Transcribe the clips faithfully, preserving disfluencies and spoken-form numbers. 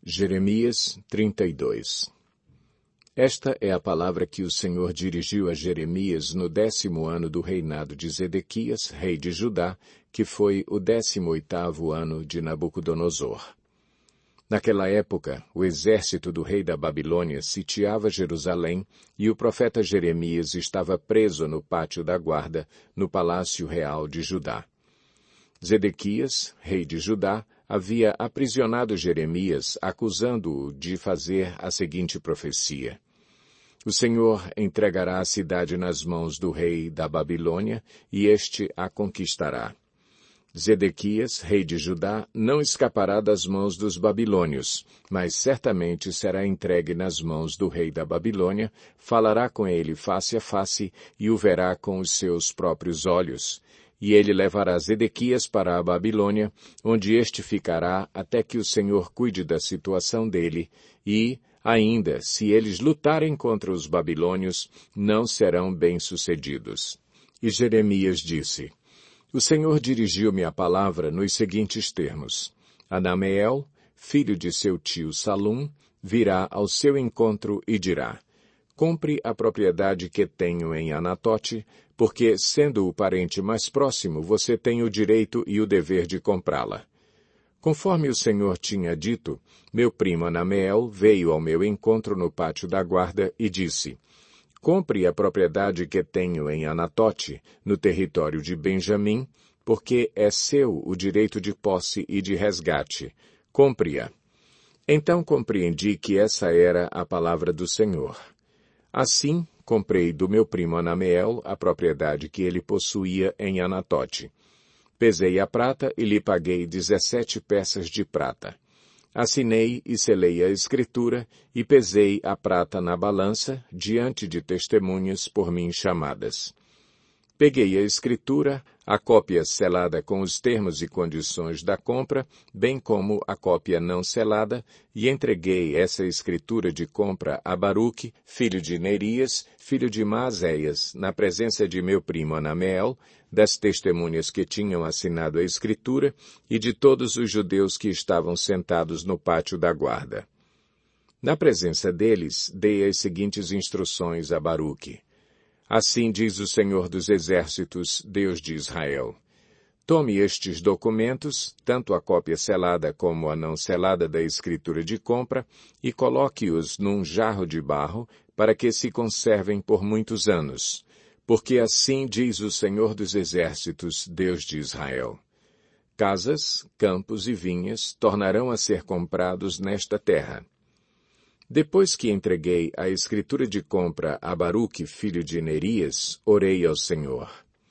Jeremias trinta e dois. Esta é a palavra que o Senhor dirigiu a Jeremias no décimo ano do reinado de Zedequias, rei de Judá, que foi o décimo oitavo ano de Nabucodonosor. Naquela época, o exército do rei da Babilônia sitiava Jerusalém e o profeta Jeremias estava preso no pátio da guarda, no palácio real de Judá. Zedequias, rei de Judá, havia aprisionado Jeremias, acusando-o de fazer a seguinte profecia: O Senhor entregará a cidade nas mãos do rei da Babilônia, e este a conquistará. Zedequias, rei de Judá, não escapará das mãos dos babilônios, mas certamente será entregue nas mãos do rei da Babilônia, falará com ele face a face e o verá com os seus próprios olhos. E ele levará Zedequias para a Babilônia, onde este ficará até que o Senhor cuide da situação dele, e, ainda, se eles lutarem contra os babilônios, não serão bem-sucedidos. E Jeremias disse: O Senhor dirigiu-me a palavra nos seguintes termos: Anameel, filho de seu tio Salum, virá ao seu encontro e dirá: Compre a propriedade que tenho em Anatote, porque, sendo o parente mais próximo, você tem o direito e o dever de comprá-la. Conforme o Senhor tinha dito, meu primo Anameel veio ao meu encontro no pátio da guarda e disse: Compre a propriedade que tenho em Anatote, no território de Benjamim, porque é seu o direito de posse e de resgate. Compre-a. Então compreendi que essa era a palavra do Senhor. Assim, comprei do meu primo Anameel a propriedade que ele possuía em Anatote. Pesei a prata e lhe paguei dezessete peças de prata. Assinei e selei a escritura e pesei a prata na balança, diante de testemunhas por mim chamadas. Peguei a escritura, a cópia selada com os termos e condições da compra, bem como a cópia não selada, e entreguei essa escritura de compra a Baruque, filho de Nerias, filho de Maazéias, na presença de meu primo Anameel, das testemunhas que tinham assinado a escritura e de todos os judeus que estavam sentados no pátio da guarda. Na presença deles, dei as seguintes instruções a Baruque. Assim diz o Senhor dos Exércitos, Deus de Israel. Tome estes documentos, tanto a cópia selada como a não selada da escritura de compra, e coloque-os num jarro de barro, para que se conservem por muitos anos. Porque assim diz o Senhor dos Exércitos, Deus de Israel. Casas, campos e vinhas tornarão a ser comprados nesta terra. Depois que entreguei a escritura de compra a Baruque, filho de Nerias, orei ao Senhor.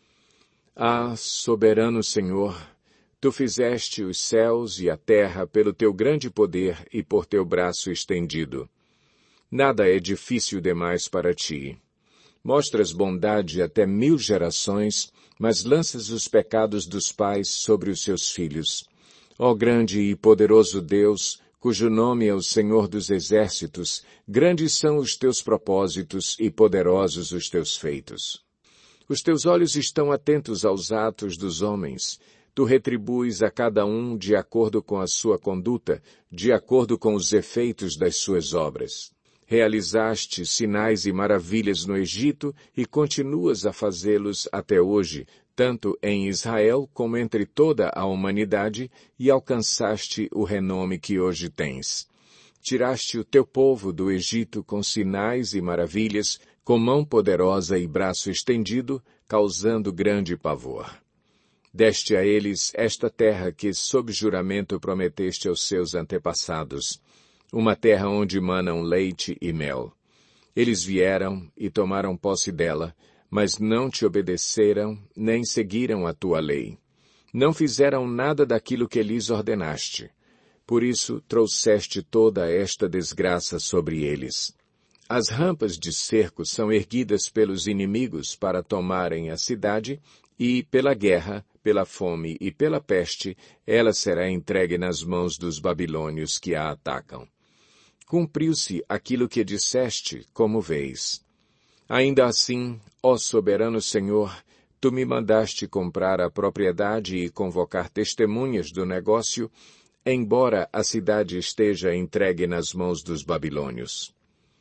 Ah, soberano Senhor, tu fizeste os céus e a terra pelo teu grande poder e por teu braço estendido. Nada é difícil demais para ti. Mostras bondade até mil gerações, mas lanças os pecados dos pais sobre os seus filhos. Ó grande e poderoso Deus, cujo nome é o Senhor dos Exércitos, grandes são os teus propósitos e poderosos os teus feitos. Os teus olhos estão atentos aos atos dos homens. Tu retribuis a cada um de acordo com a sua conduta, de acordo com os efeitos das suas obras. Realizaste sinais e maravilhas no Egito e continuas a fazê-los até hoje, tanto em Israel como entre toda a humanidade, e alcançaste o renome que hoje tens. Tiraste o teu povo do Egito com sinais e maravilhas, com mão poderosa e braço estendido, causando grande pavor. Deste a eles esta terra que, sob juramento, prometeste aos seus antepassados, uma terra onde manam leite e mel. Eles vieram e tomaram posse dela, mas não te obedeceram, nem seguiram a tua lei. Não fizeram nada daquilo que lhes ordenaste. Por isso trouxeste toda esta desgraça sobre eles. As rampas de cerco são erguidas pelos inimigos para tomarem a cidade, e pela guerra, pela fome e pela peste, ela será entregue nas mãos dos babilônios que a atacam. Cumpriu-se aquilo que disseste, como vês. Ainda assim, ó soberano Senhor, tu me mandaste comprar a propriedade e convocar testemunhas do negócio, embora a cidade esteja entregue nas mãos dos babilônios.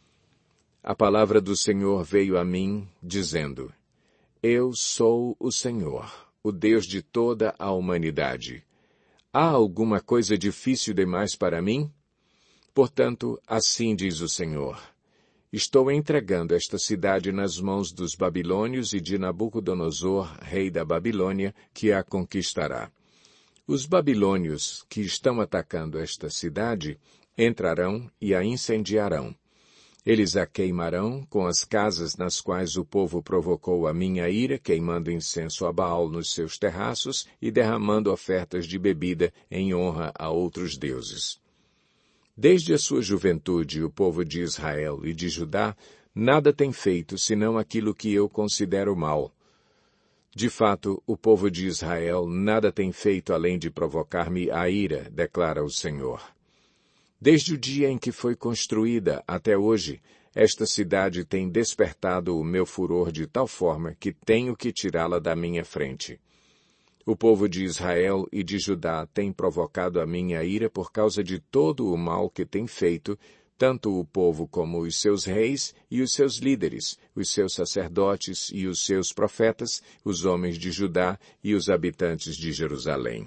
A palavra do Senhor veio a mim, dizendo: Eu sou o Senhor, o Deus de toda a humanidade. Há alguma coisa difícil demais para mim? Portanto, assim diz o Senhor: Estou entregando esta cidade nas mãos dos babilônios e de Nabucodonosor, rei da Babilônia, que a conquistará. Os babilônios que estão atacando esta cidade entrarão e a incendiarão. Eles a queimarão com as casas nas quais o povo provocou a minha ira, queimando incenso a Baal nos seus terraços e derramando ofertas de bebida em honra a outros deuses. Desde a sua juventude, o povo de Israel e de Judá nada tem feito senão aquilo que eu considero mal. De fato, o povo de Israel nada tem feito além de provocar-me a ira, declara o Senhor. Desde o dia em que foi construída até hoje, esta cidade tem despertado o meu furor de tal forma que tenho que tirá-la da minha frente. O povo de Israel e de Judá tem provocado a minha ira por causa de todo o mal que tem feito, tanto o povo como os seus reis e os seus líderes, os seus sacerdotes e os seus profetas, os homens de Judá e os habitantes de Jerusalém.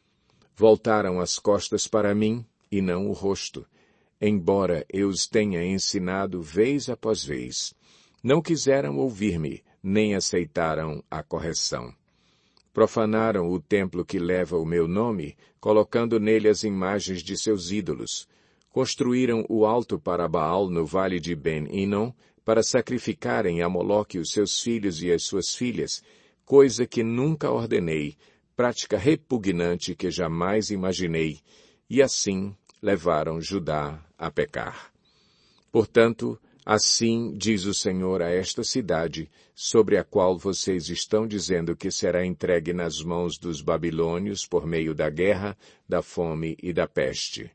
Voltaram as costas para mim, e não o rosto, embora eu os tenha ensinado vez após vez. Não quiseram ouvir-me, nem aceitaram a correção. Profanaram o templo que leva o meu nome, colocando nele as imagens de seus ídolos. Construíram o alto para Baal no vale de Ben-Hinom, para sacrificarem a Moloque os seus filhos e as suas filhas, coisa que nunca ordenei, prática repugnante que jamais imaginei, e assim levaram Judá a pecar. Portanto, assim diz o Senhor a esta cidade, sobre a qual vocês estão dizendo que será entregue nas mãos dos babilônios por meio da guerra, da fome e da peste.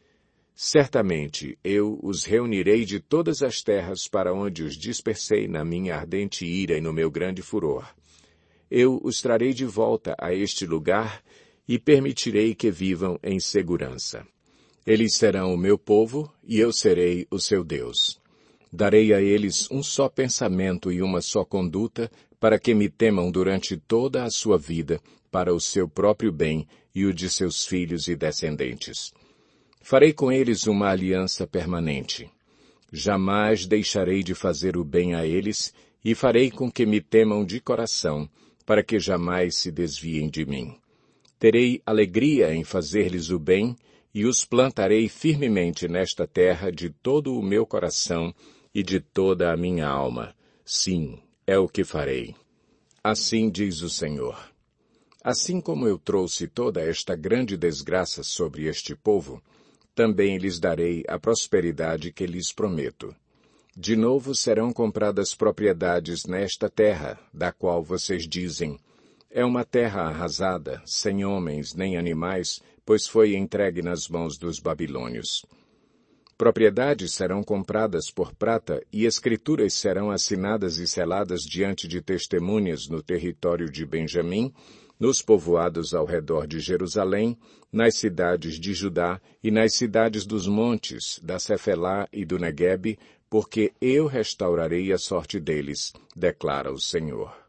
Certamente eu os reunirei de todas as terras para onde os dispersei na minha ardente ira e no meu grande furor. Eu os trarei de volta a este lugar e permitirei que vivam em segurança. Eles serão o meu povo, e eu serei o seu Deus. Darei a eles um só pensamento e uma só conduta, para que me temam durante toda a sua vida, para o seu próprio bem e o de seus filhos e descendentes. Farei com eles uma aliança permanente. Jamais deixarei de fazer o bem a eles, e farei com que me temam de coração, para que jamais se desviem de mim. Terei alegria em fazer-lhes o bem, e os plantarei firmemente nesta terra de todo o meu coração e de toda a minha alma. Sim, é o que farei. Assim diz o Senhor. Assim como eu trouxe toda esta grande desgraça sobre este povo, também lhes darei a prosperidade que lhes prometo. De novo serão compradas propriedades nesta terra, da qual vocês dizem: é uma terra arrasada, sem homens nem animais, pois foi entregue nas mãos dos babilônios. Propriedades serão compradas por prata e escrituras serão assinadas e seladas diante de testemunhas no território de Benjamim, nos povoados ao redor de Jerusalém, nas cidades de Judá e nas cidades dos montes, da Cefelá e do Neguebe, porque eu restaurarei a sorte deles, declara o Senhor.